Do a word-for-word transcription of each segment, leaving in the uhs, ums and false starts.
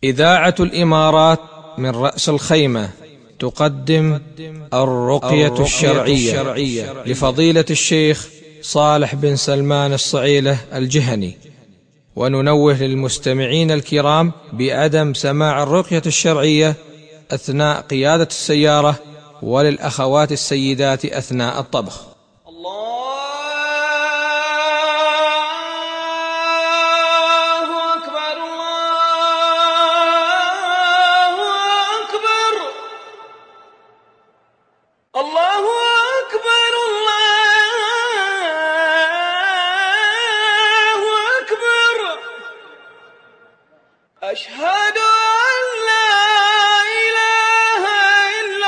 إذاعة الإمارات من رأس الخيمة تقدم الرقية الشرعية لفضيلة الشيخ صالح بن سلمان الصعيلة الجهني. وننوه للمستمعين الكرام بعدم سماع الرقية الشرعية أثناء قيادة السيارة، وللأخوات السيدات أثناء الطبخ. الله أكبر الله أكبر. أشهد أن لا إله إلا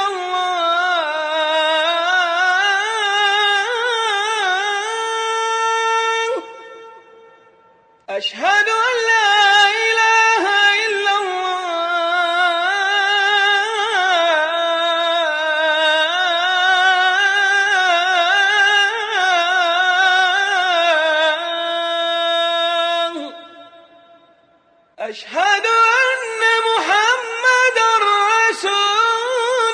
الله. أشهد أن لا إله إلا الله. أشهد أن محمدًا رسول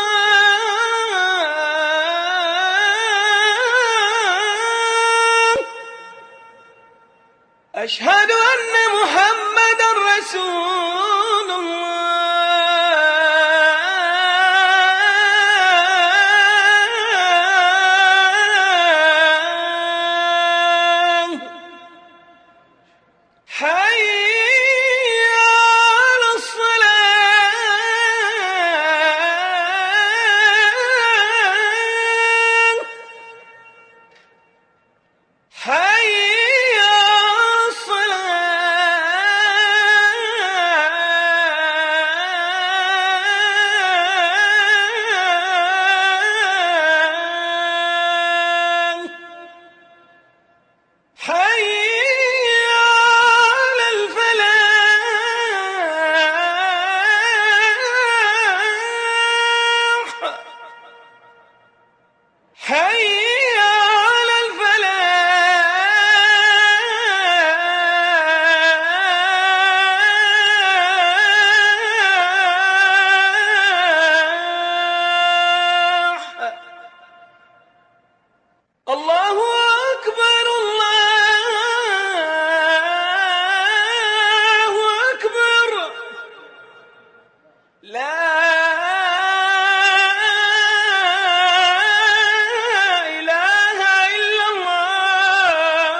الله. أشهد أن محمدًا رسول الله. حي على الصلاة. حي على الصلاة. حي على الفلاح. حي على الفلاح. الله أكبر الله أكبر. لا إله إلا الله.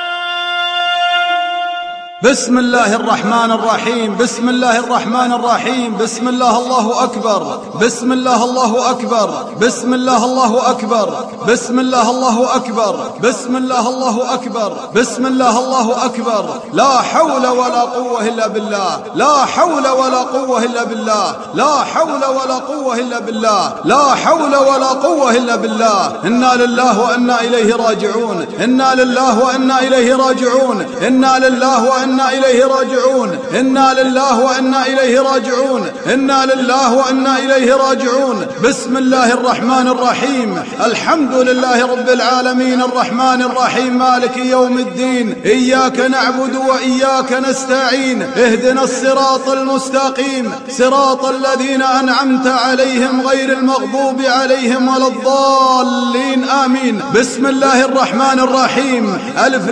بسم الله الرحمن الرحيم. بسم الله الرحمن الرحيم. بسم الله الله أكبر. بسم الله الله أكبر. بسم الله الله أكبر. بسم الله الله أكبر. بسم الله الله أكبر. بسم الله الله أكبر. لا حول ولا قوة إلا بالله. لا حول ولا قوة إلا بالله. لا حول ولا قوة إلا بالله. لا حول ولا قوة إلا بالله. إنا لله وإنا إليه راجعون. إنا لله وإنا إليه راجعون. إنا لله وإنا إليه راجعون. إنا لله وإنا إليه راجعون. إنا لله وإنا إليه راجعون. بسم الله الرحمن الرحيم. الحمد لله رب العالمين الرحمن الرحيم مالك يوم الدين. إياك نعبد وإياك نستعين. اهدنا الصراط المستقيم صراط الذين أنعمت عليهم غير المغضوب عليهم ولا الضالين آمين. بسم الله الرحمن الرحيم. ألف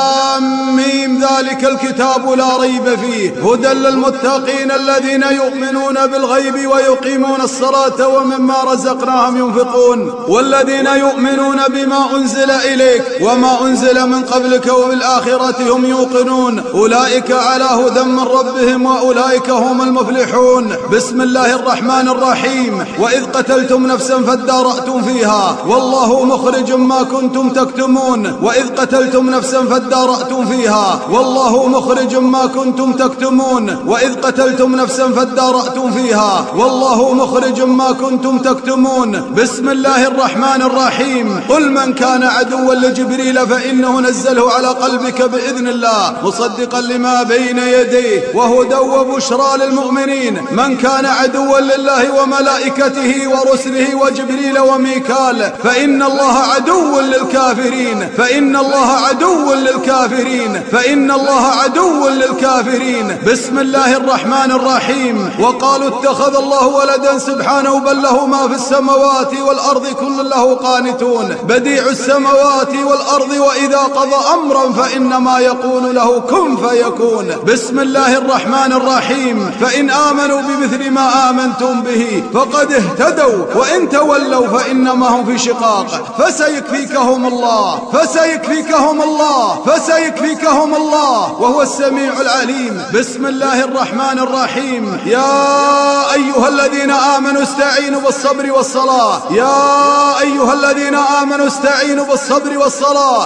لام ميم ذلك الكتاب لا ريب فيه هدى للمتقين الذين يؤمنون بالغيب ويقيمون الصلاة ومما رزقناهم ينفقون والذين يؤمنون بما أنزل إليك وما أنزل من قبلك وبالآخرة هم يوقنون أولئك على هدى من ربهم وأولئك هم المفلحون. بسم الله الرحمن الرحيم. وإذ قتلتم نفسا فادارأتم فيها والله مخرج ما كنتم تكتمون. وإذ قتلتم نفسا فادارأتم فيها والله مخرج ما كنتم تكتمون. وإذ قتلتم نفسا فادارأتم فيها والله مخرج ما كنتم تكتمون. بسم الله الرحمن الرحيم. قل من كان عدوا لجبريل فإنه نزله على قلبك بإذن الله مصدقا لما بين يديه وهدى وبشرى للمؤمنين. من كان عدوا لله وملائكته ورسله وجبريل وميكال فإن الله عدو للكافرين. فإن الله عدو للكافرين. فإن الله عدو عدو للكافرين. بسم الله الرحمن الرحيم. وقالوا اتخذ الله ولدا سبحانه بل له ما في السماوات والأرض كل له قانتون بديع السماوات والأرض وإذا قضى أمرا فإنما يقول له كن فيكون. بسم الله الرحمن الرحيم. فإن آمنوا بمثل ما آمنتم به فقد اهتدوا وإن تولوا فإنما هم في شقاق فسيكفيكهم الله فسيكفيكهم الله فسيكفيكهم الله وهو السميع العليم. بسم الله الرحمن الرحيم. يا أيها الذين آمنوا استعينوا بالصبر والصلاة يا أيها الذين آمنوا استعينوا بالصبر والصلاة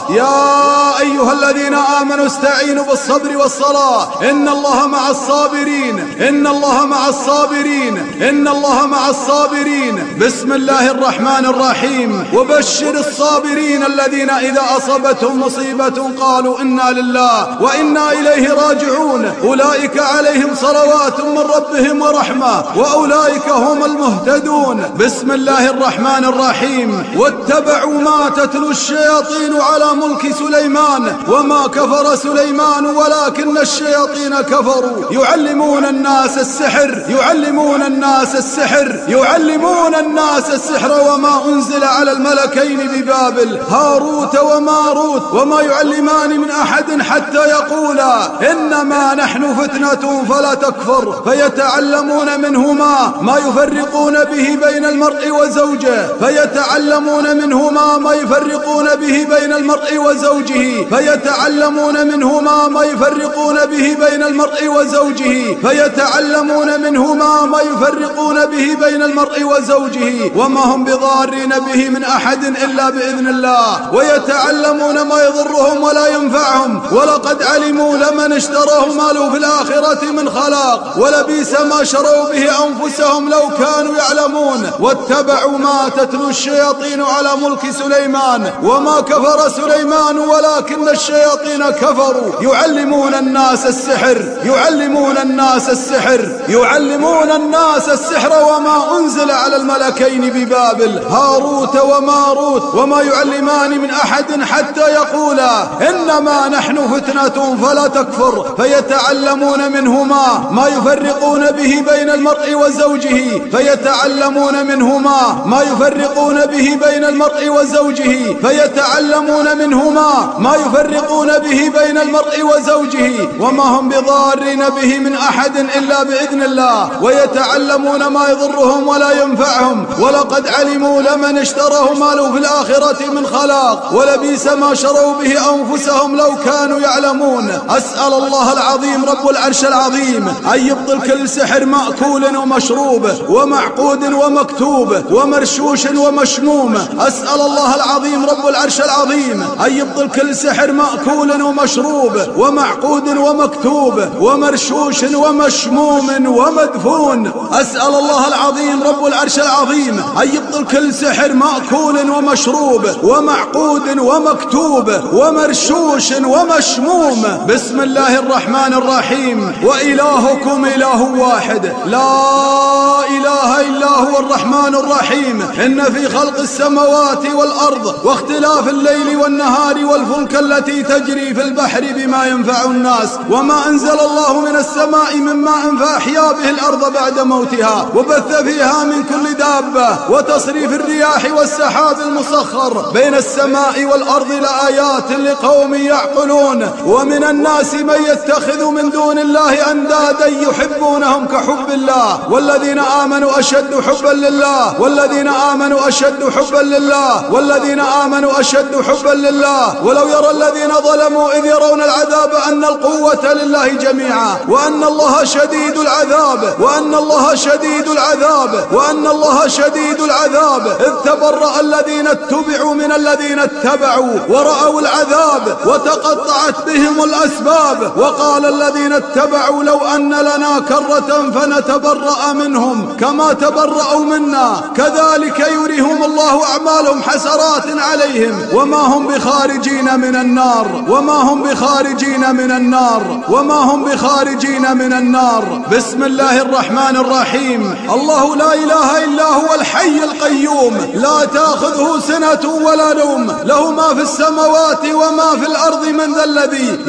يا أيها الذين آمنوا استعينوا بالصبر والصلاة إن الله مع الصابرين إن الله مع الصابرين إن الله مع الصابرين. بسم الله الرحمن الرحيم. وبشر الصابرين الذين إذا أصابتهم مصيبة قالوا إنا لله وإنا إليه راجعون أولئك عليهم صلوات من ربهم ورحمة وأولئك هم المهتدون. بسم الله الرحمن الرحيم. واتبعوا ما تتلو الشياطين على ملك سليمان وما كفر سليمان ولكن الشياطين كفروا يعلمون الناس السحر يعلمون الناس السحر يعلمون الناس السحر وما أنزل على الملكين ببابل هاروت وماروت وما يعلمان من أحد حتى يقولا إنما نحن فتنة فلا تكفر فيتعلمون منهما ما يفرقون به بين المرء وزوجه فيتعلمون منهما ما يفرقون به بين المرء وزوجه فيتعلمون منهما ما يفرقون به بين المرء وزوجه فيتعلمون منهما ما يفرقون به بين المرء وزوجه وما هم بضارين به من أحد إلا بإذن الله ويتعلمون ما يضرهم ولا ينفعهم ولقد علموا لمن اشتراه ما له في الآخرة من خلاق ولبئس ما شروا به أنفسهم لو كانوا يعلمون. واتبعوا ما تتلو الشياطين على ملك سليمان وما كفر سليمان ولكن الشياطين كفروا يعلمون الناس السحر يعلمون الناس السحر يعلمون الناس السحر وما أنزل على الملكين ببابل هاروت وماروت وما يعلمان من أحد حتى يقولا إنما نحن فتنة فلا تكفر فيتعلمون منهما ما يفرقون به بين المرء وزوجه فيتعلمون منهما ما يفرقون به بين المرء وزوجه فيتعلمون منهما ما يفرقون به بين المرء وزوجه وما هم بضارين به من أحد إلا بإذن الله ويتعلمون ما يضرهم ولا ينفعهم ولقد علموا لمن اشتراه ما له في الآخرة من خلاق ولبئس ما شروا به أنفسهم لو كانوا يعلمون. أسأل الله العظيم رب العرش العظيم أن يبطل كل سحر مأكول ومشروب ومعقود ومكتوب ومرشوش ومشموم. أسأل الله العظيم رب العرش العظيم أن يبطل كل سحر مأكول ومشروب ومعقود ومكتوب ومرشوش ومشموم ومدفون. أسأل الله العظيم رب العرش العظيم أن يبطل كل سحر مأكول ومشروب ومعقود ومكتوب ومرشوش ومشموم. بسم الله الرحمن الرحيم. وإلهكم إله واحد لا إله إلا هو الرحمن الرحيم. إن في خلق السماوات والأرض واختلاف الليل والنهار والفلك التي تجري في البحر بما ينفع الناس وما أنزل الله من السماء من ماء فأحيا به الأرض بعد موتها وبث فيها من كل دابة وتصريف الرياح والسحاب المسخر بين السماء والأرض لآيات لقوم يعقلون. ومن الناس من يتخذ من دون الله أندادا يحبونهم كحب الله والذين آمنوا أشد حبا لله والذين آمنوا أشد حبا لله والذين آمنوا أشد حبا لله. ولو يرى الذين ظلموا إذ يرون العذاب أن القوة لله جميعا وأن الله شديد العذاب وأن الله شديد العذاب وأن الله شديد العذاب إذ تبرأ الذين اتبعوا من الذين اتبعوا ورأوا العذاب وتقطعت بهم الأسباب وقال الذين اتبعوا لو أن لنا كرة فنتبرأ منهم كما تبرأوا منا كذلك يريهم الله أعمالهم حسرات عليهم وما هم بخارجين من النار وما هم بخارجين من النار وما هم بخارجين من النار. بسم الله الرحمن الرحيم. الله لا إله إلا هو الحي القيوم لا تأخذه سنة ولا نوم له ما في السماوات وما في الأرض من ذا الذي يشفع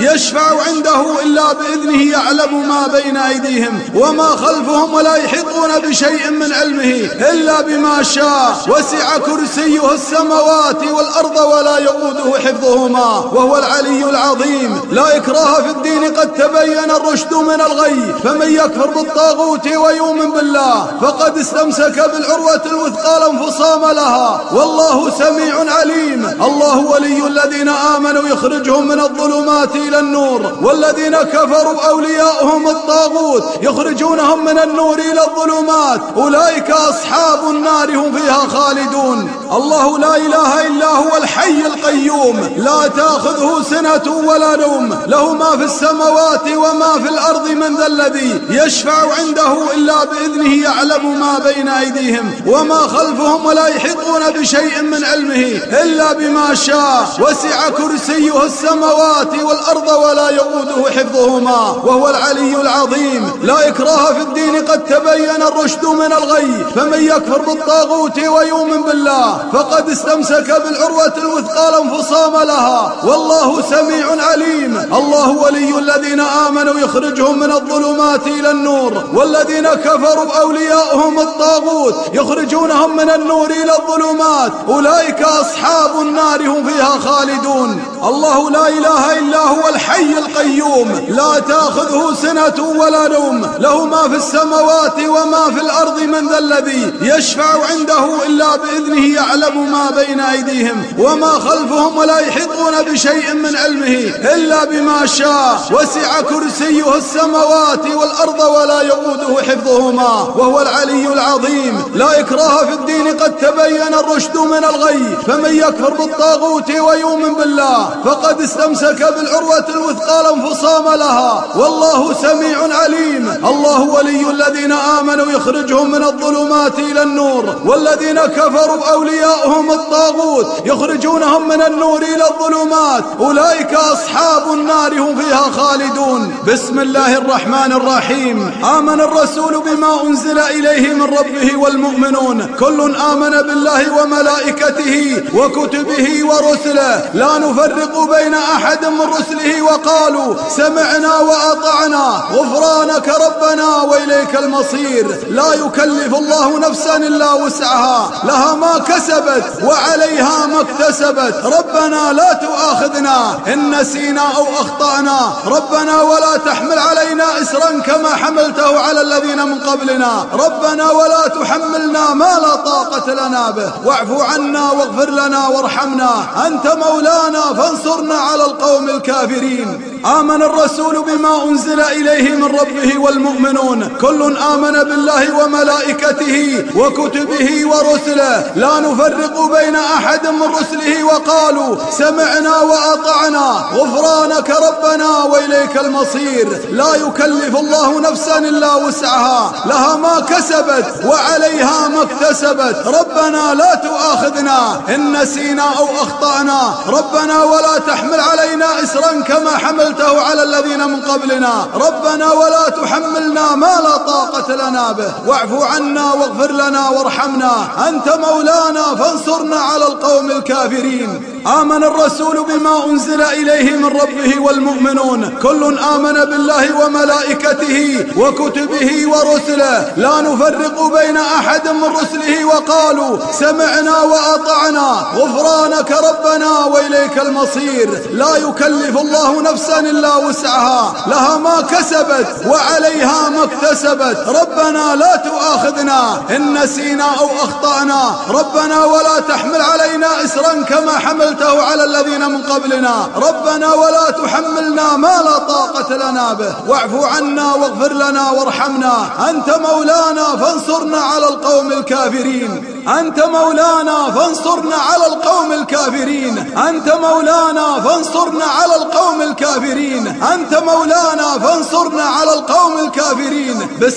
عنده إلا بإذنه يعلم ما بين أيديهم وما خلفهم ولا يحيطون بشيء من علمه إلا بما شاء وسع كرسيه السماوات والأرض ولا يؤوده حفظهما وهو العلي العظيم. لا إكراه في الدين قد تبين الرشد من الغي فمن يكفر بالطاغوت ويؤمن بالله فقد استمسك بالعروة الوثقى لا انفصام لها والله سميع عليم. الله ولي الذين آمنوا يخرجهم من الظلمات إلى النور والذين كفروا أولياؤهم الطاغوت يخرجونهم من النور إلى الظلمات أولئك أصحاب النار هم فيها خالدون. الله لا إله إلا هو الحي القيوم لا تأخذه سنة ولا نوم له ما في السماوات وما في الأرض من ذا الذي يشفع عنده إلا بإذنه يعلم ما بين أيديهم وما خلفهم ولا يحيطون بشيء من علمه إلا بما شاء وسع كرسيه السماوات والأرض ولا يؤوده حفظهما وهو العلي العظيم. لا إكراه في الدين قد تبين الرشد من الغي فمن يكفر بالطاغوت ويؤمن بالله فقد استمسك بالعروة الوثقى لا انفصام لها والله سميع عليم. الله ولي الذين آمنوا يخرجهم من الظلمات إلى النور والذين كفروا أولياؤهم الطاغوت يخرجونهم من النور إلى الظلمات أولئك أصحاب النار هم فيها خالدون. الله لا إله إلا هو الحي القيوم لا تأخذه سنة ولا نوم له ما في السماوات وما في الأرض من ذا الذي يشفع عنده إلا بإذنه يعلم ما بين أيديهم وما خلفهم ولا يحيطون بشيء من علمه إلا بما شاء وسع كرسيه السماوات والأرض ولا يؤوده حفظهما وهو العلي العظيم. لا إكراه في الدين قد تبين الرشد من الغي فمن يكفر بالطاغوت ويؤمن بالله فقد استمسك بالعروة الوثقى لا انفصام لها والله سميع عليم. الله ولي الذين آمنوا يخرجهم من الظلمات إلى النور والذين كفروا أولياؤهم الطاغوت يخرجونهم من النور إلى الظلمات أولئك أصحاب النار هم فيها خالدون. بسم الله الرحمن الرحيم. آمن الرسول بما أنزل إليه من ربه والمؤمنون كل آمن بالله وملائكته وكتبه ورسله لا نفرق بين أحد من رسله وقالوا سمعنا وأطعنا غفرانك ربنا وإليك المصير. لا يكلف الله نفسا إلا وسعها لها ما كسبت وعليها ما اكتسبت ربنا لا تؤاخذنا إن نسينا أو أخطأنا ربنا ولا تحمل علينا إسرا كما حملته على الذين من قبلنا ربنا ولا تحملنا ما لا طاقة لنا به واعف عنا واغفر لنا وارحمنا أنت مولانا فانصرنا على القوم الكافرين. آمن الرسول بما أنزل إليه من ربه والمؤمنون كل آمن بالله وملائكته وكتبه ورسله لا نفرق بين أحد من رسله وقالوا سمعنا وأطعنا غفرانك ربنا وإليك المصير. لا يكلف الله نفسا إلا وسعها لها ما كسبت وعليها ما اكتسبت ربنا لا تؤاخذنا إن نسينا أو أخطأنا ربنا ولا تحمل علينا إسرا كما حملته على الذين من قبلنا ربنا ولا تحملنا ما لا طاقة لنا به واعف عنا واغفر لنا وارحمنا أنت مولانا فانصرنا على القوم الكافرين. آمن الرسول بما أنزل إليه من ربه والمؤمنون كل آمن بالله وملائكته وكتبه ورسله لا نفرق بين أحد من رسله وقالوا سمعنا وأطعنا غفرانك ربنا وإليك المصير. لا يكلف الله نفسا إلا وسعها لها ما كسبت وعليها ما اكتسبت ربنا لا تؤاخذنا إن نسينا أو أخطأنا ربنا ولا تحمل علينا إسرا كما حملته على الذين من قبلنا ربنا ولا تحملنا ما لا طاقة لنا به واعف عنا واغفر لنا وارحمنا أنت مولانا فانصرنا على القوم الكافرين. أنت مولانا فانصرنا على القوم الكافرين أنت مولانا فانصرنا على القوم الكافرين أنت مولانا فانصرنا على القوم الكافرين. بسم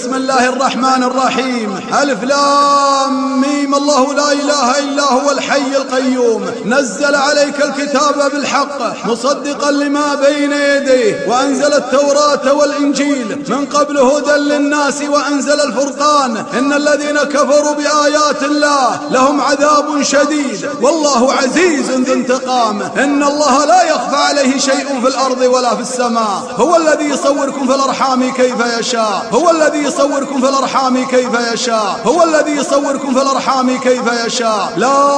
بسم الله الرحمن الرحيم. ألف لام ميم. الله لا إله إلا هو الحي القيوم. نزل عليك الكتاب بالحق مصدقا لما بين يديه وأنزل التوراة والإنجيل من قبل هدى للناس وأنزل الفرقان. إن الذين كفروا بآيات الله لهم عذاب شديد والله عزيز ذو انتقام. إن الله لا يخفى عليه شيء في الأرض ولا في السماء. هو الذي يصوركم في الأرحام كيف يشاء. هو الذي يصوركم في الأرحام كيف يشاء. هو الذي يصوركم في الأرحام كيف يشاء. لا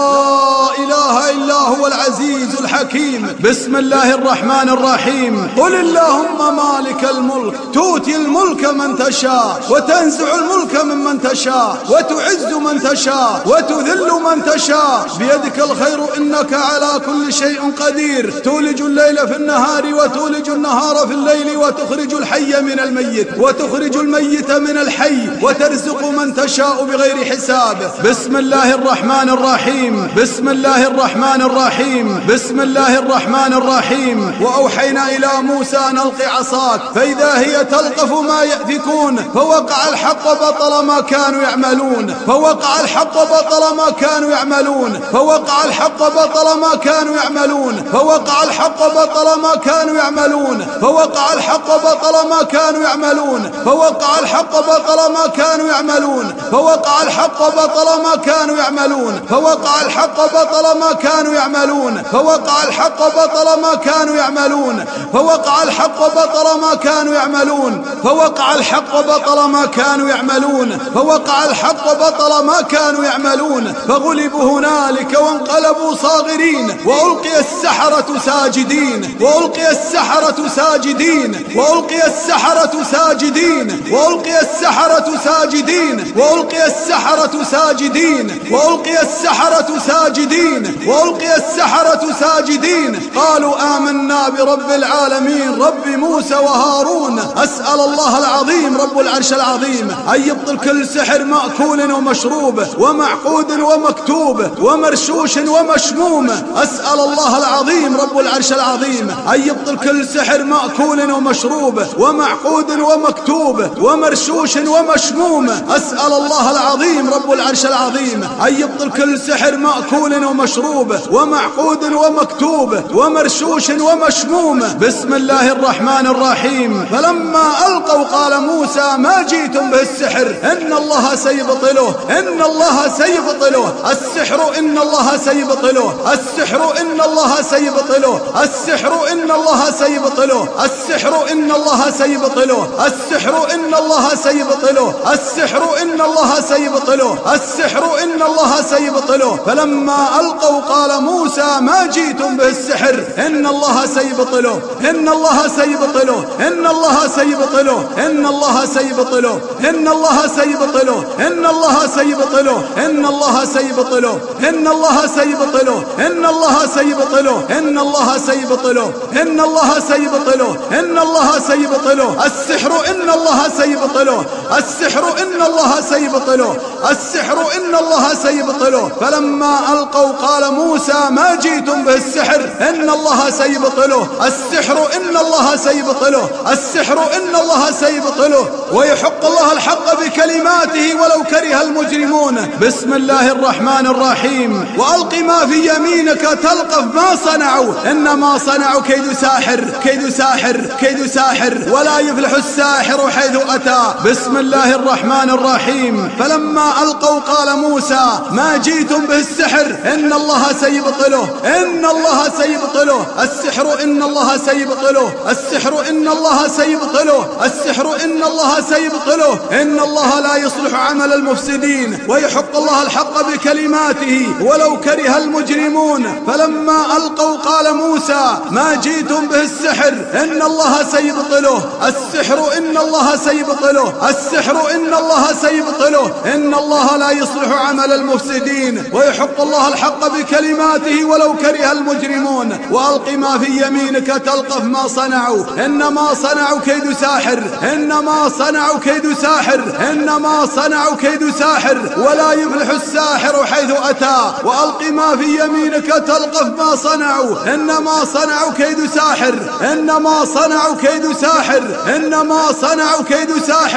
إله إلا هو العزيز الحكيم. بسم الله الرحمن الرحيم. قل اللهم مالك الملك تؤتي الملك من تشاء وتنزع الملك ممن تشاء وتعز من تشاء وتذل من تشاء بيدك الخير إنك على كل شيء قدير. تولج الليل في النهار وتولج النهار في الليل وتخرج الحي من الميت وتخرج الميت من الحي وترزق من تشاء بغير حساب. بسم الله الرحمن الرحيم. بسم الله الرحمن الرحيم. بسم الله الرحمن الرحيم. وأوحينا إلى موسى أن ألق عصاك فإذا هي تلقف ما يأفكون فوقع الحق بطل ما كانوا يعملون. فوقع الحق بطل ما كانوا يعملون. فوقع الحق بطل ما كانوا يعملون. فوقع الحق بطل ما كانوا يعملون. فوقع الحق بطل ما كانوا يعملون. فوقع الحق بطل ما كانوا يعملون. فوقع الحق بطل ما كانوا يعملون. فوقع الحق بطل ما كانوا يعملون. فوقع الحق بطل ما كانوا يعملون. فوقع الحق بطل ما كانوا يعملون. فوقع الحق بطل ما كانوا يعملون. فوقع الحق بطل ما كانوا يعملون. فغلبوا هنالك وانقلبوا صاغرين وألقي السحرة ساجدين. وألقي السحرة ساجدين. وألقي السحرة ساجدين. وألقي السحرة ساجدين. وألقي السحرة ساجدين. وألقي السحرة ساجدين. وألقي السحرة ساجدين. قالوا آمنا برب العالمين رب موسى وهارون. أسأل الله العظيم رب العرش العظيم أن يبطل كل سحر مأكول ومشروب ومعقود ومكتوب ومرشوش ومشموم. أسأل الله العظيم رب العرش العظيم أن يبطل كل سحر مأكول ومشروب ومعقود ومكتوب ومرشوش ومشموم. أسأل الله العظيم رب العرش العظيم أن يبطل كل سحر مأكول ومشروب ومعقود ومكتوب ومرشوش ومشموم. بسم الله الرحمن الرحيم. فلما ألقوا قال موسى ما جئتم به السحر إن الله سيبطله. إن الله سيبطله. السحر إن الله سيبطله. السحر إن الله سيبطله. السحر إن الله سيبطله. السحر إن الله سيبطله. السحر إن الله سيبطله. السحر إن الله سيبطله. السحر إن الله سيبطله. فلما ألقوا قال موسى ما جئتم به السحر إن الله سيبطله. إن الله سيبطله. إن الله سيبطله. إن الله سيبطله. إن الله سيبطله. إن الله سيبطله. إن الله سيبطله. إن الله سيبطله. إن الله سيبطله. إن الله سيبطله. إن الله سيبطله. إن الله سيبطله. السحر إن الله سيبطله. السحر إن الله سيبطله. السحر إن الله سيبطله. فلما ألقوا قال موسى ما جئتم به السحر إن الله سيبطله. السحر إن الله سيبطله. السحر إن الله سيبطله ويحق الله الحق بكلماته ولو كره المجرمون. بسم الله الرحمن الرحيم. وألق ما في يمينك تلقف ما صنعوا إنما صنعوا كيد ساحر. كيد ساحر. كيد ساحر ولا يفلح الساحر حيث أتى. بسم الله الرحمن الرحيم. فلما ألقوا قال موسى ما جئتم به السحر إن الله سيبطله. إن الله سيبطله. السحر إن الله سيبطله. السحر إن الله سيبطله. السحر إن الله سيبطله. إن الله لا يصلح عمل المفسدين ويحق الله الحق بكلماته ولو كره المجرمون. فلما ألقوا قال موسى ما جئتم به السحر إن الله سيبطله. السحر إن الله سيبطله. السحر إن الله سيبطله. إن الله لا يصلح عمل المفسدين ويحق الله الحق بكلماته ولو كره المجرمون. وألق ما في يمينك تلقف ما صنعوا إنما صنعوا كيد ساحر. إنما صنعوا كيد ساحر. إنما صنعوا كيد ساحر ولا يفلح الساحر حيث أتى. وألق ما في يمينك تلقف ما صنعوا إنما صنعوا كيد ساحر. إنما صنعوا كيد ساحر. إنما صنعوا كيد ساحر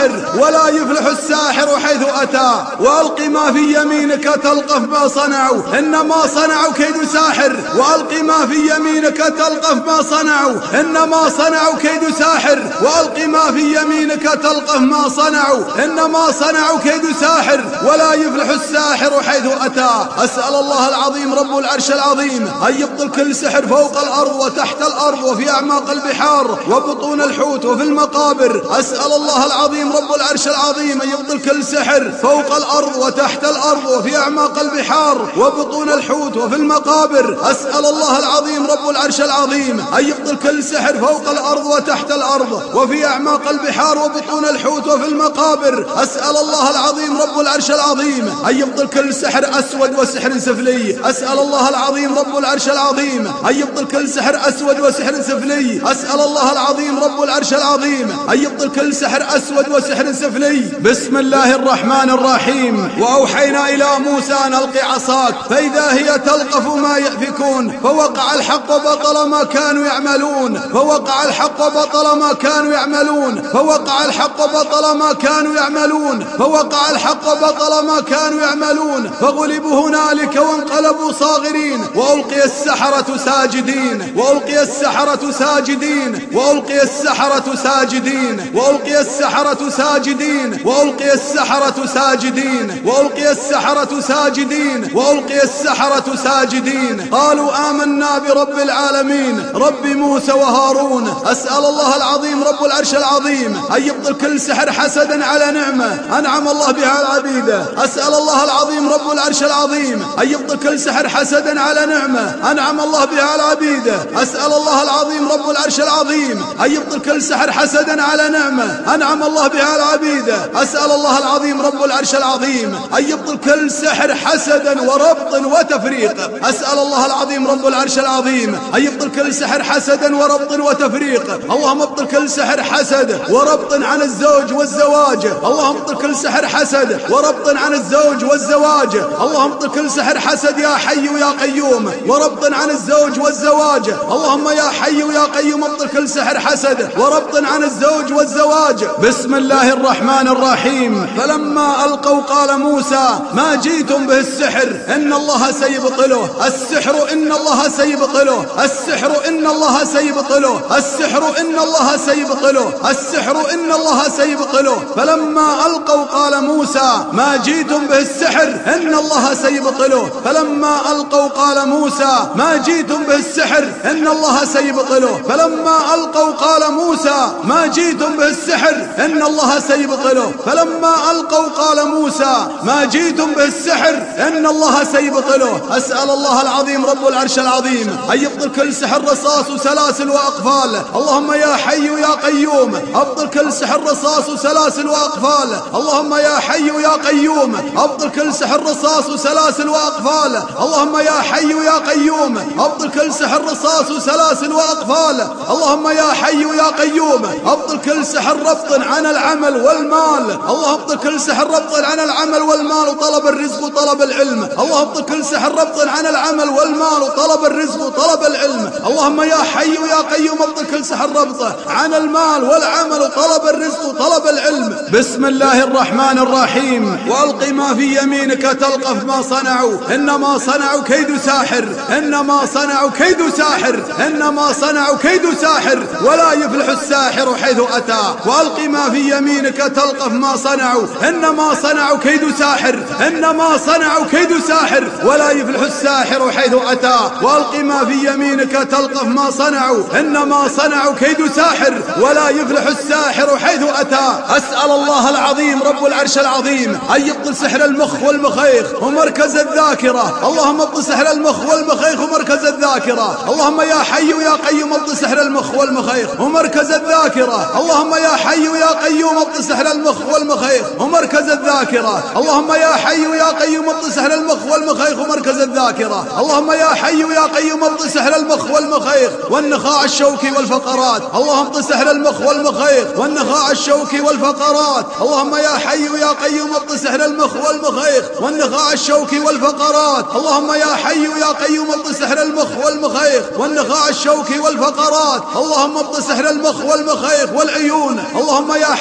ساحر ولا يفلح الساحر حيث أتى. وألق ما في يمينك تلقف ما صنعوا إنما صنعوا كيد ساحر. وألق ما في يمينك تلقف ما صنعوا إنما صنعوا كيد ساحر. وألق ما في يمينك تلقف ما صنعوا إنما صنعوا كيد ساحر ولا يفلح الساحر حيث أتى. أسأل الله العظيم رب العرش العظيم أن يبطل كل سحر فوق الأرض وتحت الأرض وفي أعماق البحار وبطون الحوت وفي المقابر. أسأل الله العظيم رب العرش العظيم أن يبطل كل سحر فوق الأرض وتحت الأرض وفي أعماق البحار وبطون الحوت وفي المقابر. أسأل الله العظيم رب العرش العظيم أن يبطل كل سحر فوق الأرض وتحت الأرض وفي أعماق البحار وبطون الحوت وفي المقابر. أسأل الله العظيم رب العرش العظيم أن يبطل كل سحر أسود وسحر سفلي. أسأل الله العظيم رب العرش العظيم أن يبطل كل سحر أسود وسحر سفلي. أسأل الله العظيم رب العرش العظيم أن يبطل كل سحر أسود وسحر سفلي. بسم الله الرحمن الرحيم. وأوحينا إلى موسى أن ألق عصاك فإذا هي تلقف ما يأفكون فوقع الحق وبطل ما كانوا يعملون. فوقع الحق وبطل ما كانوا يعملون. فوقع الحق وبطل ما كانوا يعملون. فوقع الحق وبطل ما كانوا يعملون. فغلبوا هنالك وانقلبوا صاغرين. وألقي السحرة ساجدين. وألقي السحرة ساجدين. وألقي السحرة ساجدين. وألقي السحرة ساجدين. وألقي السحرة ساجدين. وألقي السحرة ساجدين. وألقي السحرة ساجدين. قالوا آمنا برب العالمين رب موسى وهارون. أسأل الله العظيم رب العرش العظيم أن يبطل كل سحر حسدا على نعمة أنعم الله بها على عبيده. أسأل الله العظيم رب العرش العظيم أن يبطل كل سحر حسدا على نعمة أنعم الله بها على عبيده. أسأل الله العظيم رب العرش العظيم أن يبطل كل سحر حسدا على نعمة أنعم الله بها على عبيده. أسأل الله العظيم رب العرش العظيم أن يبطل كل سحر حسدا وربط وتفريق. أسأل الله العظيم رب العرش العظيم أن يبطل كل سحر حسدا وربط وتفريق. اللهم ابطل كل سحر حسد وربط عن الزوج والزواج. اللهم ابطل كل سحر حسد وربط عن الزوج والزواج. اللهم ابطل كل سحر حسد يا حي يا قيوم وربط عن الزوج والزواج. اللهم يا حي يا قيوم ابطل كل سحر حسد وربط عن الزوج والزواج. بسم الله الرحمن الرحيم. فلما ألقوا قال موسى ما جئتم به السحر إن الله سيبطله. السحر إن الله سيبطله. السحر إن الله سيبطله. السحر إن الله سيبطله. السحر إن الله سيبطله. فلما ألقوا قال موسى ما جئتم به السحر إن الله سيبطله. فلما ألقوا قال موسى ما جئتم به السحر إن الله سيبطله. فلما ألقوا قال موسى ما جئتم به السحر إن الله سيبطله. فلما ألقوا قال موسى ما جئتم به السحر إن الله سيبطله. أسأل الله العظيم رب العرش العظيم أن يبطل كل سحر رصاص وسلاسل وأقفال. اللهم يا حي يا قيوم أبطل كل سحر رصاص وسلاسل وأقفال. اللهم يا حي يا قيوم أبطل كل سحر رصاص وسلاسل وأقفال. اللهم يا حي يا قيوم أبطل كل سحر رصاص وسلاسل وأقفال. اللهم يا حي يا قيوم أبطل كل سحر ربط عن العمل والمال. اللهم ابطل كل سحر ربط عن العمل والمال وطلب الرزق وطلب العلم. اللهم ابطل كل سحر ربط عن العمل والمال وطلب الرزق وطلب العلم. اللهم يا حي يا قيوم ابطل كل سحر ربط عن المال والعمل وطلب الرزق وطلب العلم. بسم الله الرحمن الرحيم. وألق ما في يمينك تلقف ما صنعوا إنما صنعوا كيد ساحر. إنما صنعوا كيد ساحر. إنما صنعوا كيد ساحر ولا يفلح الساحر حيث أتى. وألق ما في يمينك تلقف ما صنعوا إنما صنعوا كيد ساحر. إنما صنعوا كيد ساحر ولا يفلح الساحر حيث أتى. وألق ما في يمينك تلقف ما صنعوا إنما صنعوا كيد ساحر ولا يفلح الساحر حيث أتى. أسأل الله العظيم رب العرش العظيم أن يبطل سحر المخ والمخيخ ومركز الذاكرة. اللهم ابطل سحر المخ والمخيخ ومركز الذاكرة. اللهم يا حي يا قيوم ابطل سحر المخ والمخيخ ومركز الذاكرة. اللهم يا حي يا قيوم ابطل سحر المخ والمخيخ ومركز الذاكرة. اللهم يا حي يا قيوم ابطل سحر المخ والمخيخ ومركز الذاكرة. اللهم يا حي يا قيوم ابطل سحر المخ والمخيخ والنخاع الشوكي والفقرات. اللهم ابطل سحر المخ والمخيخ والنخاع الشوكي والفقرات. اللهم يا حي يا قيوم ابطل سحر المخ والمخيخ والنخاع الشوكي والفقرات. اللهم يا حي يا قيوم ابطل سحر المخ والمخيخ والنخاع الشوكي والفقرات. اللهم ابطل سحر المخ والمخيخ والعيون. اللهم يا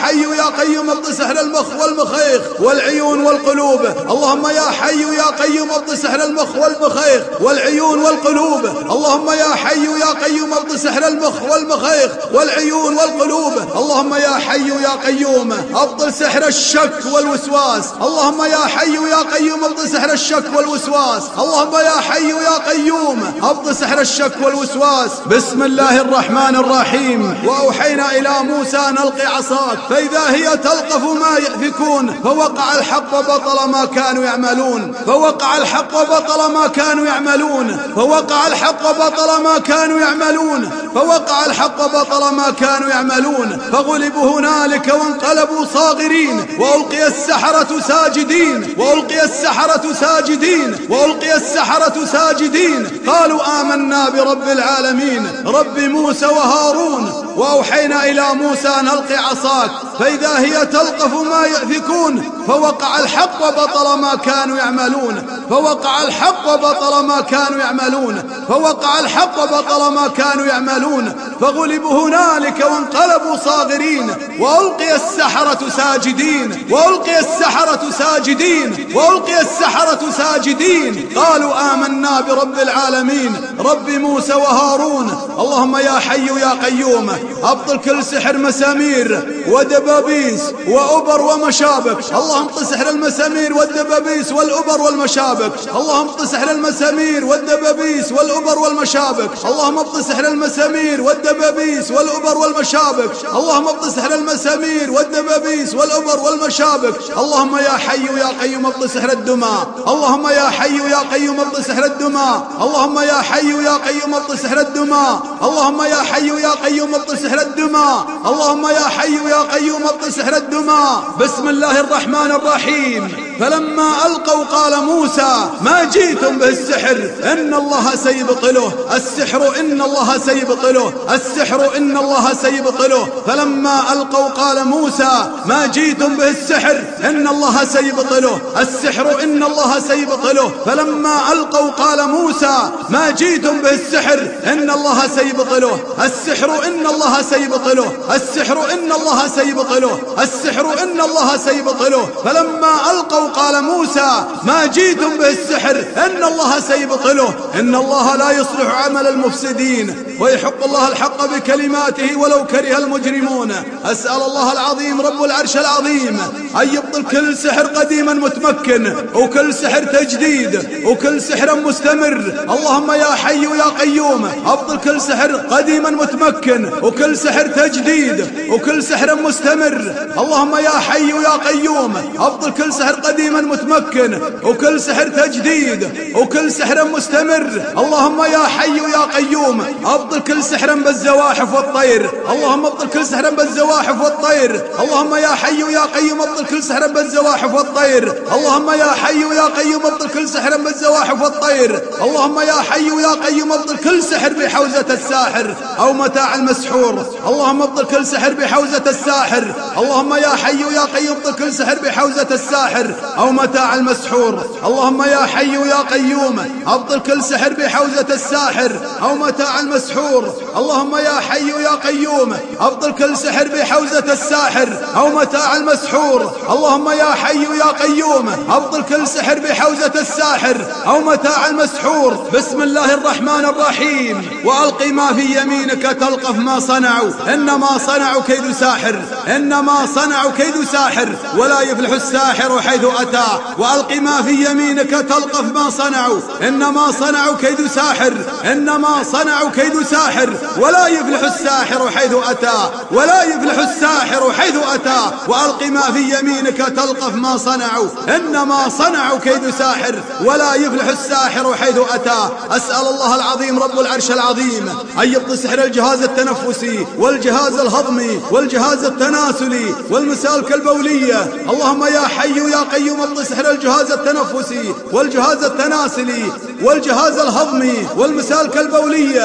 حي يا قيوم ابط سحر المخ والمخيخ والعيون والقلوب. اللهم يا حي يا قيوم ابط سحر المخ والمخيخ والعيون والقلوب. اللهم يا حي يا قيوم ابط سحر المخ والمخيخ والعيون والقلوب. اللهم يا حي يا قيوم ابطل سحر الشك والوسواس. اللهم يا حي يا قيوم ابطل سحر الشك والوسواس. اللهم يا حي يا قيوم ابطل سحر الشك والوسواس. بسم الله الرحمن الرحيم. وأوحينا إلى موسى أن ألق عصاك فإذا هي تلقف ما يأفكون فوقع الحق وبطل ما كانوا يعملون. فوقع الحق وبطل ما كانوا يعملون. فوقع الحق وبطل ما كانوا يعملون. فوقع الحق وبطل ما كانوا يعملون. فغلبوا هنالك وانقلبوا صاغرين وألقي السحرة ساجدين. وألقي السحرة ساجدين. وألقي السحرة ساجدين. قالوا آمنا برب العالمين رب موسى وهارون. وأوحينا إلى موسى أن ألق عصاك فإذا هي تلقف ما يأفكون فوقع الحق وبطل ما كانوا يعملون. فوقع الحق وبطل ما كانوا يعملون. فوقع الحق وبطل ما كانوا يعملون. فغلبوا هنالك وانقلبوا صاغرين وألقي السحرة ساجدين. وألقي السحرة ساجدين. وألقي السحرة ساجدين. قالوا آمنا برب العالمين رب موسى وهارون. اللهم يا حي يا قيوم أبطل كل سحر مسامير ودبابيس وأبر ومشابك. اللهم ابطل سحر المسامير والدبابيس والأبر والمشابك. اللهم ابطل سحر المسامير والدبابيس والأبر والمشابك. اللهم ابطل سحر المسامير والدبابيس والأبر والمشابك. اللهم ابطل سحر المسامير والدبابيس والأبر والمشابك. اللهم يا حي يا قيوم ابطل سحر الدماء. اللهم يا حي يا قيوم ابطل سحر الدماء. اللهم يا حي يا قيوم ابطل سحر الدماء. اللهم يا حي يا قيوم ابطل سحر الدماء. اللهم يا حي يا قيوم ابطل سحر الدماء. بسم الله الرحمن الرحيم. فلما ألقوا قال موسى ما جئتم به السحر إن الله سيبطله. السحر إن الله سيبطله. السحر إن الله سيبطله. فلما ألقوا قال موسى ما جئتم به السحر إن الله سيبطله. السحر إن الله سيبطله. فلما ألقوا قال موسى ما جئتم به السحر إن الله سيبطله. السحر إن الله سيبطله. السحر إن الله سيبطله. السحر إن الله سيبطله. فلما ألقوا قال موسى ما جئتم به السحر إن الله سيبطله. إن الله لا يصلح عمل المفسدين ويحق الله الحق بكلماته ولو كره المجرمون. أسأل الله العظيم رب العرش العظيم أن يبطل كل سحر قديما متمكن وكل سحر تجديد وكل سحر مستمر. اللهم يا حي يا قيوم أبطل كل سحر قديما متمكن وكل سحر تجديد وكل سحر مستمر. اللهم يا حي يا قيوم أبطل كل سحر قديما متمكن وكل سحر تجديد وكل سحر مستمر. اللهم يا حي يا قيوم أبطل كل سحر بالزواحف والطير. اللهم ابطل كل سحر بالزواحف والطير. اللهم يا حي يا قيوم ابطل كل سحر بالزواحف والطير. اللهم يا حي يا قيوم ابطل كل سحر بالزواحف والطير. اللهم يا حي يا قيوم ابطل كل سحر بحوزة الساحر أو متاع المسحور. اللهم ابطل كل سحر بحوزة الساحر. اللهم يا حي يا قيوم ابطل كل سحر بحوزة الساحر أو متاع المسحور. اللهم يا حي يا قيوم أبطل كل سحر بحوزة الساحر أو متاع المسحور. اللهم يا حي يا قيوم أبطل كل سحر بحوزة الساحر أو متاع المسحور. اللهم يا حي يا قيوم أبطل كل سحر بحوزة الساحر أو متاع المسحور. بسم الله الرحمن الرحيم. وألق ما في يمينك تلقف ما صنعوا إنما صنعوا كيد ساحر. إنما صنعوا كيد ساحر ولا يفلح الساحر حيث أتى. وألق ما في يمينك تلقف ما صنعوا إنما صنعوا كيد ساحر. إنما صنعوا كيد ساحر ولا يفلح الساحر حيث أتى. ولا يفلح الساحر حيث أتى. وألق ما في يمينك تلقف ما صنعوا إنما صنعوا كيد ساحر ولا يفلح الساحر حيث أتى. أسأل الله العظيم رب العرش العظيم أن يبطل سحر الجهاز التنفسي والجهاز الهضمي والجهاز التناسلي والمسالك البولية. اللهم يا حي يا قيوم ابطل سحر الجهاز التنفسي والجهاز التناسلي والجهاز الهضمي والمسالك البولية. اللهم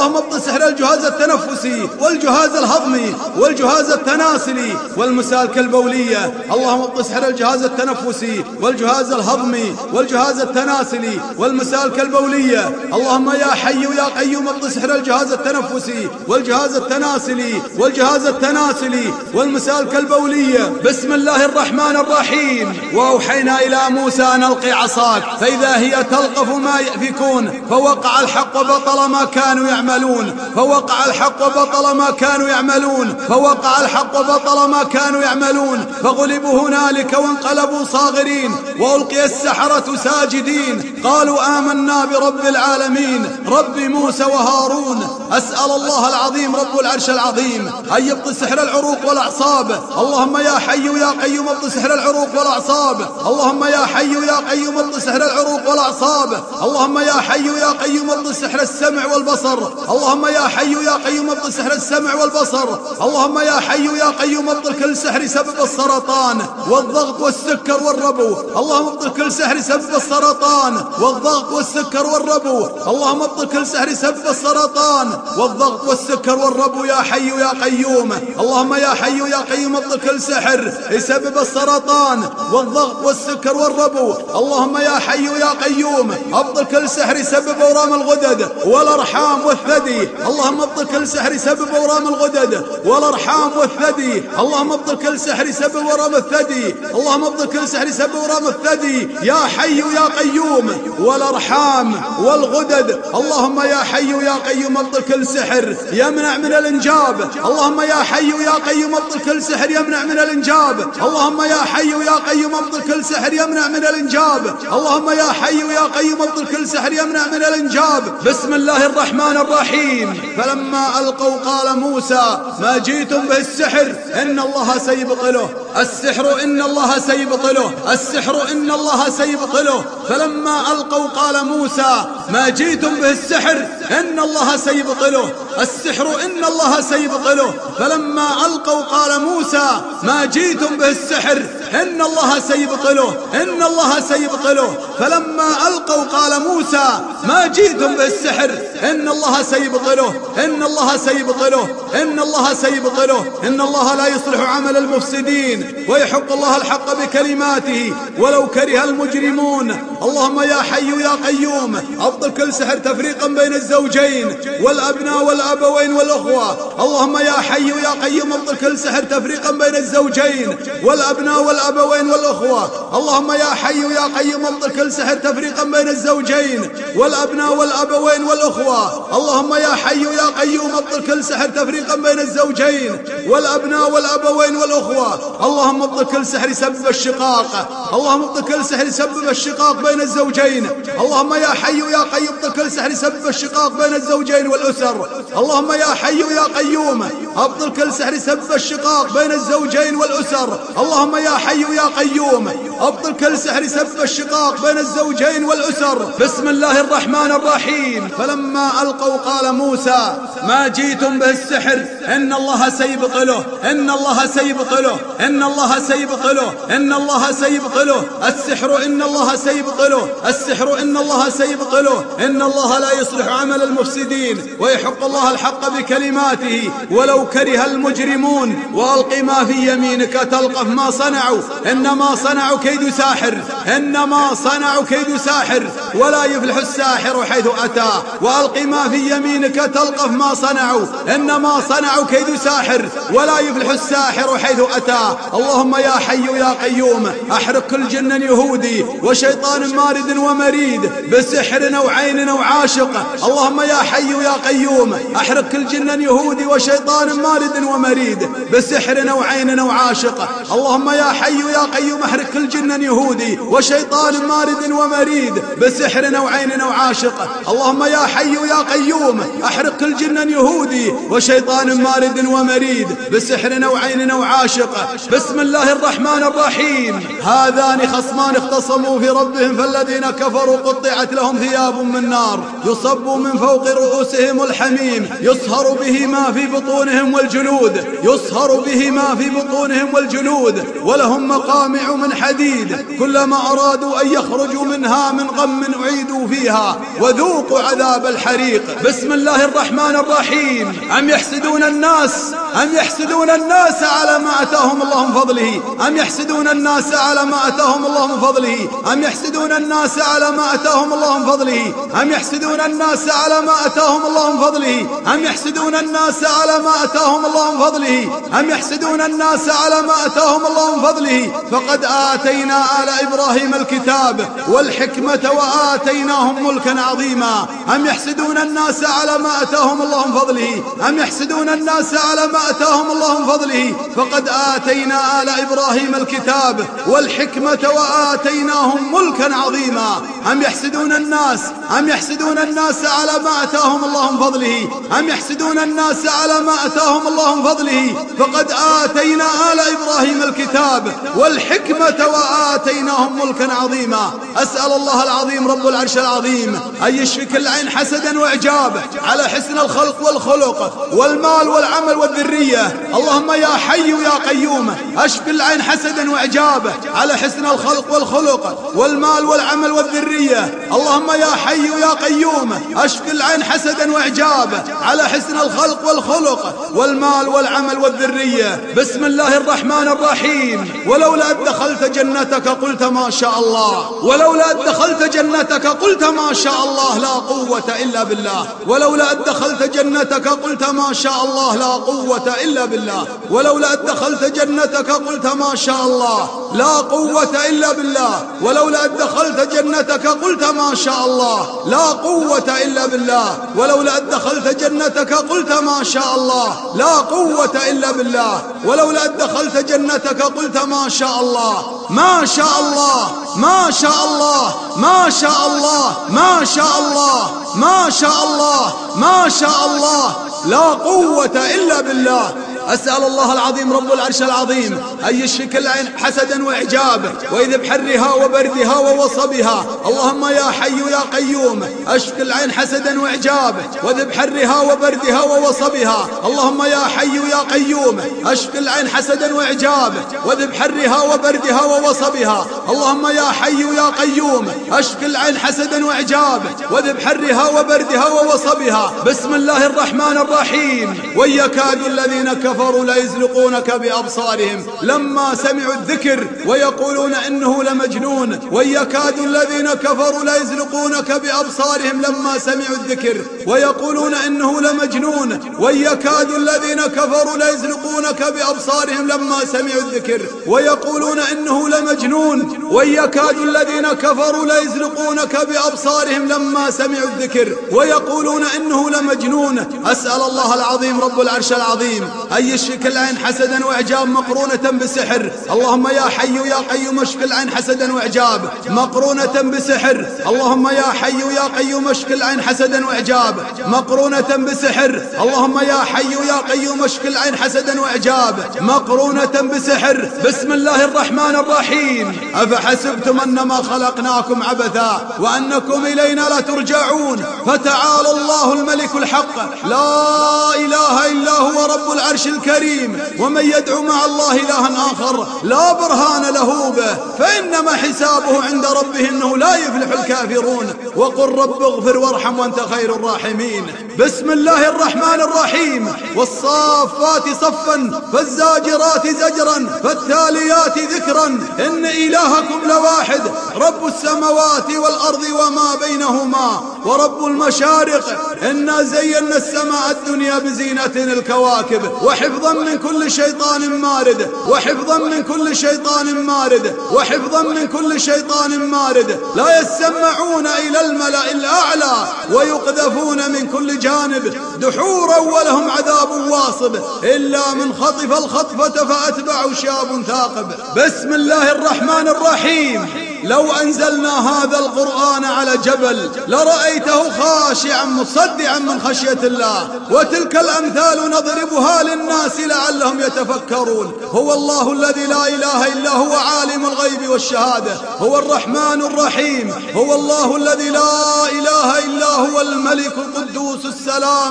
اللهم ابطل سحر الجهاز التنفسي والجهاز الهضمي والجهاز التناسلي والمسالك البولية. اللهم ابطل سحر الجهاز التنفسي والجهاز الهضمي والجهاز التناسلي والمسالك البولية. اللهم يا حي يا قيوم ابطل سحر الجهاز التنفسي والجهاز التناسلي والجهاز التناسلي والمسالك البولية. بسم الله الرحمن الرحيم. وأوحينا إلى موسى أن ألقي عصاك فإذا هي تلقف ما يأفكون فوقع الحق وبطل ما كانوا يعملون فوقع الحق وبطل ما كانوا يعملون فوقع الحق وبطل ما كانوا يعملون فغلبوا هنالك وانقلبوا صاغرين وألقي السحرة ساجدين قالوا آمنا برب العالمين رب موسى وهارون. أسأل الله العظيم رب العرش العظيم أن يبطل سحر العروق والأعصاب. اللهم يا حي يا قيوم ابطل سحر العروق والأعصاب. اللهم يا حي يا قيوم ابطل سحر العروق والأعصاب. اللهم يا حي يا قيوم ابطل سحر السمع والبصر. اللهم يا حي يا قيوم ابطل سحر السمع والبصر. اللهم يا حي يا قيوم ابطل كل سحر سبب السرطان والضغط والسكر والربو. اللهم ابطل كل سحر سبب السرطان والضغط والسكر والربو. اللهم ابطل كل سحر سبب السرطان والضغط والسكر والربو يا حي يا قيوم. اللهم يا حي يا قيوم ابطل كل سحر يسبب السرطان والضغط والسكر والربو. اللهم يا حي يا قيوم ابطل كل سحر يسبب اورام الغدد والارحام والثدي. اللهم ابطل كل سحر يسبب اورام الغدد والارحام والثدي. اللهم ابطل كل سحر يسبب اورام الثدي. اللهم ابطل كل سحر يسبب اورام الثدي يا حي يا قيوم والارحام والغدد. اللهم يا حي يا قيوم ابطل كل سحر يمنع من الانجاب. اللهم يا حي يا قيوم ابطل كل سحر يمنع من الانجاب. اللهم يا حي يا قيوم ابطل كل سحر يمنع من الانجاب. اللهم يا حي يا قيوم ابطل كل سحر يمنع من الانجاب. بسم الله الرحمن الرحيم. فلما القوا قال موسى ما جئتم به السحر ان الله سيبطله. السحر ان الله سيبطله. السحر ان الله سيبطله. فلما القوا قال موسى ما جئتم به السحر ان الله سيبطله. السحر ان الله سيبطله. فلما القوا قال موسى ما جئتم به السحر ان الله سيبطله. ان الله سيبطله. فلما القوا قال موسى ما جئتم به السحر ان الله سيبطله. ان الله سيبطله. ان الله سيبطله. ان الله لا يصلح عمل المفسدين ويحق الله الحق بكلماته ولو كره المجرمون. اللهم يا حي يا قيوم ابطل كل سحر تفريقا بين الزوجين والابناء والابوين والاخوه. اللهم يا حي يا قيوم ابطل كل سحر تفريقا بين الزوجين والابناء والابوين والاخوه. اللهم يا حي يا قيوم ابطل كل سحر تفريقا بين الزوجين والابناء والابوين والاخوه. اللهم يا حي يا قيوم ابطل كل سحر تفريقا بين الزوجين والابناء والابوين والاخوه. اللهم ابطل كل سحر يسبب الشقاق. اللهم ابطل كل سحر يسبب الشقاق بين الزوجين. اللهم يا حي يا قيوم ابطل كل سحر يسبب الشقاق بين الزوجين والاسر. اللهم يا حي يا قيوم ابطل كل سحر يسبب الشقاق بين الزوجين والاسر. اللهم يا حي يا قيوم ابطل كل سحر يسبب الشقاق بين الزوجين والاسر. بسم الله الرحمن الرحيم. فلما القوا قال موسى ما جئتم به السحر ان الله سيبطله. ان الله سيبطله. ان الله سيبطله. ان الله سيبطله. السحر ان الله سيبطله. السحر ان الله سيبطله. ان الله لا يصلح عمل المفسدين ويحق الله الحق بكلماته ولو كره المجرمون. والق ما في يمينك تلقف ما صنعوا انما صنعوا كيد ساحر. انما صنعوا كيد ساحر ولا يفلح الساحر حيث اتى. والق ما في يمينك تلقف ما صنعوا انما صنعوا كيد ساحر ولا يفلح الساحر حيث اتى. اللهم يا حي يا قيوم احرق كل جن يهودي وشيطان مارد ومريد بسحر او عين او عاشق. اللهم يا حي يا قيوم احرق كل جن يهودي وشيطان مارد ومريد بسحر او عين او عاشق. اللهم يا حي يا قيوم احرق كل جن يهودي وشيطان مارد ومريد بسحر او عين او عاشق. اللهم يا حي يا قيوم احرق كل جن يهودي وشيطان مارد ومريد بسحر او عين او عاشق. بسم الله الرحمن الرحيم. هذان خصمان اختصموا في ربهم فالذين كفروا قطعت لهم ثياب من نار يصب من فوق رؤوسهم الحميم يصهر به ما في بطونهم والجلود. يصهر به ما في بطونهم والجلود ولهم مقامع من حديد الحديد كلما أرادوا أن يخرجوا منها من غم أعيدوا فيها وذوقوا عذاب الحريق. بسم الله الرحمن الرحيم. أم يحسدون الناس أم يحسدون الناس على ما أتاهم الله من فضله أم يحسدون الناس على ما أتاهم الله من فضله أم يحسدون الناس على ما أتاهم الله من فضله أم يحسدون الناس على ما أتاهم الله من فضله أم يحسدون الناس على ما أتاهم الله من فضله أم يحسدون الناس على ما أتاهم الله من فضله فقد آتينا آل إبراهيم الكتاب والحكمة وآتيناهم ملكا عظيما. أم يحسدون الناس على ما أتاهم الله من فضله أم يحسدون الناس على ما أتاهم الله من فضله فقد آتينا آل إبراهيم الكتاب والحكمة وآتيناهم ملكا عظيما. أم يحسدون الناس أم يحسدون الناس على ما أتاهم الله من فضله أم يحسدون الناس على ما أتاهم الله من فضله فقد آتينا آل إبراهيم الكتاب والحكمة وآتيناهم ملكا عظيما. أسأل الله العظيم رب العرش العظيم أن يشفي كل عين حسدا وإعجاب على حسن الخلق والخلق والمال والعمل والذرية. اللهم يا حي يا قيوم أشفي العين حسدا وإعجاب على حسن الخلق والخلق والمال والعمل والذرية. اللهم يا حي يا قيوم أشفي العين حسدا وإعجاب على حسن الخلق والخلق والمال والعمل والذرية. بسم الله الرحمن الرحيم. ولولا أن دخلت جنتك قلت ما شاء الله ولولا أن دخلت جنتك قلت ما شاء الله لا قوة إلا بالله ولولا أن دخلت جنتك قلت ما شاء الله لا قوة إلا بالله ولولا أن دخلت جنتك قلت ما شاء الله لا قوة إلا بالله ولولا أن دخلت جنتك قلت ما شاء الله لا قوة إلا بالله ولولا أن دخلت جنتك قلت ما شاء الله لا قوة إلا بالله ولولا أن دخلت جنتك قلت ما شاء الله ما شاء الله ما شاء الله ما شاء الله ما شاء الله ما شاء الله ما شاء الله لا قوة إلا بالله. أسأل الله العظيم رب العرش العظيم أن يشفي كل عين حسدا وإعجاب وإذ بحرها وبردها ووصبها. اللهم يا حي يا قيوم أشفي العين حسدا وإعجاب وإذ بحرها وبردها ووصبها. اللهم يا حي يا قيوم أشفي العين حسدا وإعجاب وإذ بحرها وبردها ووصبها. اللهم يا حي يا قيوم أشفي العين حسدا وإعجاب وإذ بحرها وبردها ووصبها. بسم الله الرحمن الرحيم. ويكاد الذين كفروا ليزلقونك بأبصارهم لما سمعوا الذكر ويقولون إنه لمجنون. ويكاد الذين كفروا ليزلقونك بأبصارهم لما سمعوا الذكر ويقولون إنه لمجنون. ويكاد الذين كفروا ليزلقونك بأبصارهم لما سمعوا الذكر ويقولون إنه لمجنون. ويكاد الذين كفروا ليزلقونك بأبصارهم لما سمعوا الذكر ويقولون إنه لمجنون. أسأل الله العظيم رب العرش العظيم أن يشفي كل عين حسدا وإعجاب مقرونة بسحر. اللهم يا حي يا قيوم اشفي العين حسدا وإعجاب مقرونة بسحر. اللهم يا حي يا قيوم اشفي العين حسدا وإعجاب مقرونة بسحر. اللهم يا حي يا قيوم اشفي العين حسدا وإعجاب مقرونة بسحر. بسم الله الرحمن الرحيم. أفحسبتم أنما خلقناكم عبثا وأنكم إلينا لا ترجعون فتعالى الله الملك الحق لا إله إلا هو رب العرش الكريم. ومن يدعو مع الله إلها آخر لا برهان له به فإنما حسابه عند ربه إنه لا يفلح الكافرون. وقل رب اغفر وارحم وأنت خير الراحمين. بسم الله الرحمن الرحيم. والصافات صفا فالزاجرات زجرا فالتاليات ذكرا إن إلهكم لواحد رب السماوات والأرض وما بينهما ورب المشارق. إنا زينا السماء الدنيا بزينة الكواكب وحفظا من كل شيطان مارد وحفظا من كل شيطان مارد وحفظا من كل شيطان مارد. لا يسمعون إلى الملأ الأعلى ويقذفون من كل جانب دحورا ولهم عذاب واصب إلا من خطف الخطفة فأتبعه شهاب ثاقب. بسم الله الرحمن الرحيم. لو أنزلنا هذا القرآن على جبل لرأيته خاشعا مصدعا من خشية الله. وتلك الأمثال نضربها للناس لعلهم يتفكرون. هو الله الذي لا إله إلا هو عالم الغيب والشهادة هو الرحمن الرحيم. هو الله الذي لا إله إلا هو الملك القدوس السلام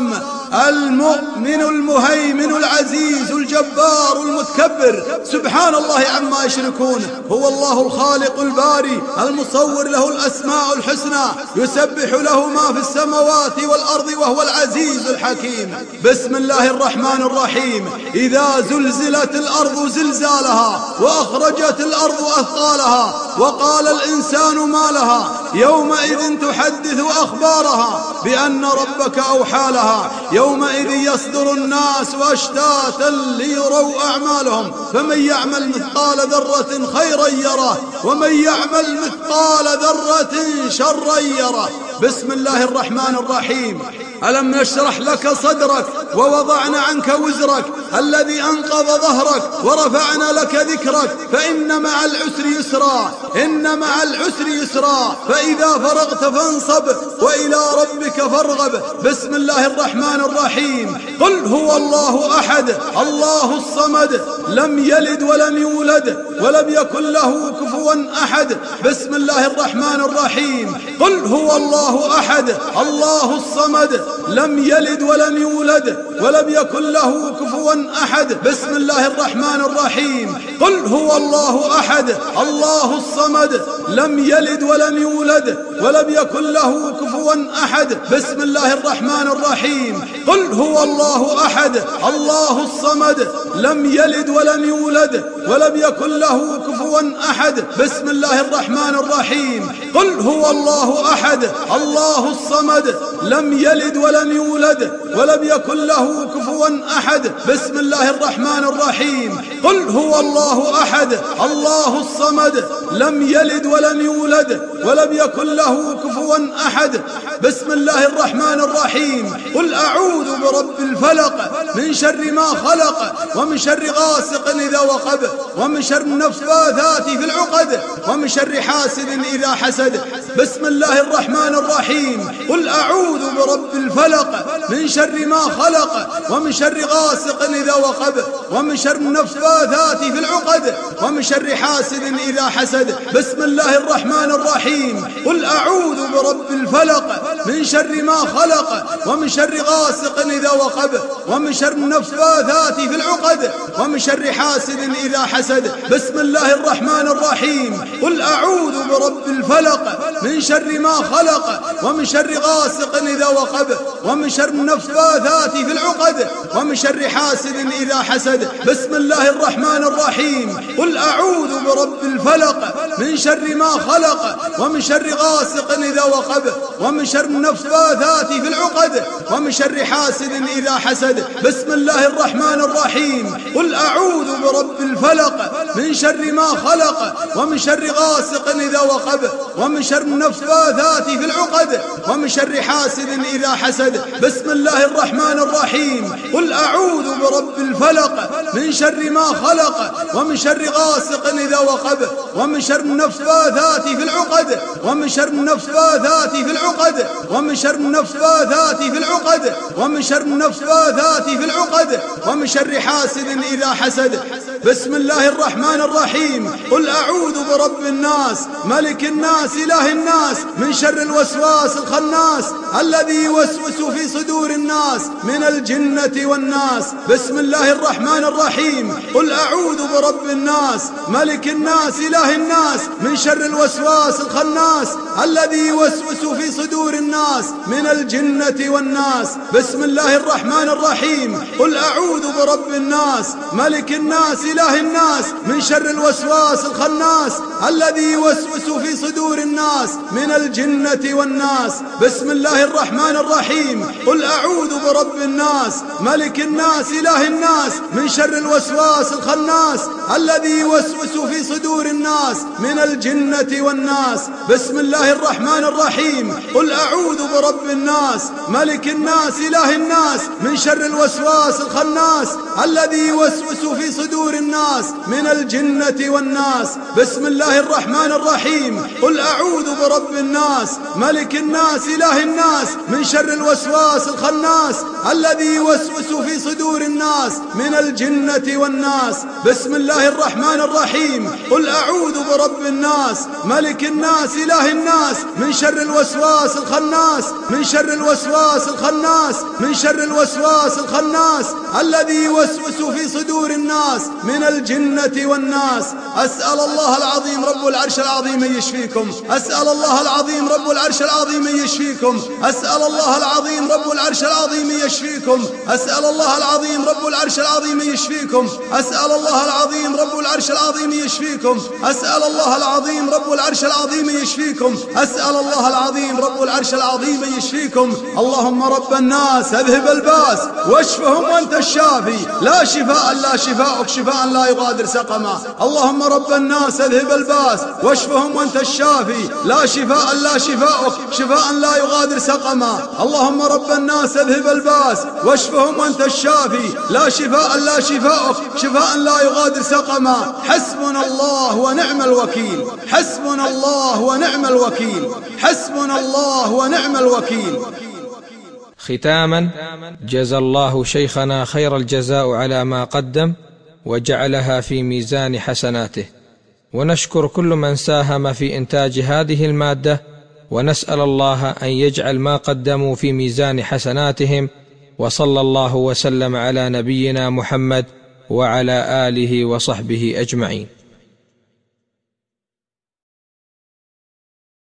المؤمن المهيمن العزيز الجبار المتكبر، سبحان الله عما يشركون. هو الله الخالق الباري المصور، له الأسماء الحسنى، يسبح له ما في السماوات والأرض وهو العزيز الحكيم. بسم الله الرحمن الرحيم. إذا زلزلت الأرض زلزالها وأخرجت الأرض أثقالها وقال الإنسان ما لها يومئذ تحدث أخبارها بأن ربك أوحى لها. يومئذ يصدر الناس أشتاتا ليروا أعمالهم، فمن يعمل مثقال ذرة خيرا يره ومن يعمل مثقال ذرة شرا يره. بسم الله الرحمن الرحيم. ألم نشرح لك صدرك ووضعنا عنك وزرك الذي أنقض ظهرك ورفعنا لك ذكرك، فإن مع العسر يسرا إن مع العسر يسرا فإذا فرغت فانصب وإلى ربك فارغب. بسم الله الرحمن الرحيم. قل هو الله أحد الله الصمد لم يلد ولم يولد ولم يكن له كفوا أحد. بسم الله الرحمن الرحيم. قل هو الله أحد الله الصمد لم يلد ولم يولد ولم يكن له كفوا أحد. بسم الله الرحمن الرحيم. قل هو الله أحد الله الصمد لم يلد ولم يولد ولم يكن له كفوا أحد. بسم الله الرحمن الرحيم. قل هو الله أحد الله الصمد لم يلد ولم يولد ولم يكن له كفوا أحد. بسم الله الرحمن الرحيم. قل هو الله أحد الله الصمد لم يلد ولم يولد ولم يكن له كفوا أحد. بسم الله الرحمن الرحيم. قل هو الله أحد الله الصمد لم يلد ولم يولد ولم يكن له كفوا أحد. بسم الله الرحمن الرحيم. قل أعوذ برب الفلق من شر ما خلق ومن شر غاسق إذا وقب ومن شر النفاثات في العقد ومن شر حاسد إذا حسد. بسم الله الرحمن الرحيم. قل أعوذ برب الفلق من شر ما خلق ومن شر غاسق إذا وقب ومن شر النفاثات في العقد ومن شر حاسد إذا حسد. بسم الله الرحمن الرحيم. قل أعوذ برب الفلق من شر ما خلق ومن شر غاسق إذا وقب ومن شر النفاثات في العقد ومن شر حاسد إذا حسد. بسم الله الرحمن الرحيم. قل أعوذ برب الفلق من شر ما خلق ومن شر غاسق إذا وقب ومن شر النفاثات في العقد ومن شر حاسد إذا حسد. بسم الله الرحمن الرحيم. قل أعوذ برب الفلق من شر ما خلق ومن شر غاسق إذا وقب ومن شر النفاثات في العقد ومن شر حاسد إذا حسد. بسم الله الرحمن الرحيم. قل أعوذ برب الفلق من شر ما خلق ومن شر غاسق إذا وقب ومن شر النفاثات في العقد ومن شر حاسد إذا حسد. بسم الله الرحمن الرحيم. قل أعوذ برب الفلق من شر ما خلق ومن شر غاسق إذا وقب ومن شر النفاثات في العقد ومن شر النفاثات في العقد ومن شر النفاثات في العقد ومن شر النفاثات في العقد ومن شر حاسد إذا حسد. بسم الله الرحمن الرحيم. قل أعوذ برب الناس ملك الناس إله الناس من شر الوسواس الخناس الذي يوسوس في صدور الناس من الجنة والناس. بسم الله الرحمن الرحيم. قل أعوذ برب الناس ملك الناس إله الناس من شر الوسواس الخناس الذي يوسوس في صدور الناس من الجنة والناس. بسم الله الرحمن الرحيم. قل أعوذ برب الناس ملك الناس إله الناس من شر الوسواس الخناس الذي يوسوس في صدور الناس من الجنة والناس. بسم الله الرحمن الرحيم. قل أعوذ برب الناس ملك الناس إله الناس من شر الوسواس الخناس الذي يوسوس في صدور الناس من الجنة والناس. بسم الله الرحمن الرحيم. قل أعوذ برب الناس ملك الناس إله الناس من شر الوسواس الخناس الذي يوسوس في صدور الناس من الجنة والناس. بسم الله الرحمن الرحيم. قل أعوذ برب الناس ملك الناس إله الناس من شر الوسواس الخناس الذي يوسوس في صدور الناس من الجنة والناس. بسم الله الرحمن الرحيم. قل أعوذ برب الناس ملك الناس إله الناس من شر الوسواس الخناس من شر الوسواس الخناس من شر الوسواس الخناس الذي يوسوس في صدور الناس من الجنة والناس. أسأل الله العظيم رب العرش العظيم أن يشفيكم. أسأل الله العظيم رب العرش العظيم أن يشفيكم. أسأل الله العظيم رب العرش العظيم أن يشفيكم. أسأل الله العظيم رب العرش العظيم أن يشفيكم. أسأل الله العظيم رب العرش العظيم أن يشفيكم. أسأل الله العظيم رب العرش العظيم أن يشفيكم. أسأل الله العظيم رب العرش العظيم أن يشفيكم. اللهم رب الناس أذهب الباس واشفهم وأنت الشافي لا شفاء لا شفاءك شفاء لا يغادر سقما. اللهم رب الناس أذهب الباس واشفهم وأنت الشافي لا شفاء لا شفاءك شفاء لا يغادر سقما. اللهم رب الناس أذهب الباس واشفهم وأنت الشافي لا شفاء لا شفاءك شفاء لا يغادر سقما. حسبنا الله ونعم الوكيل. حسبنا الله ونعم الوكيل. حسبنا الله ونعم الوكيل. ختاما، جزى الله شيخنا خير الجزاء على ما قدم وجعلها في ميزان حسناته، ونشكر كل من ساهم في إنتاج هذه المادة، ونسأل الله أن يجعل ما قدموا في ميزان حسناتهم. وصلى الله وسلم على نبينا محمد وعلى آله وصحبه أجمعين.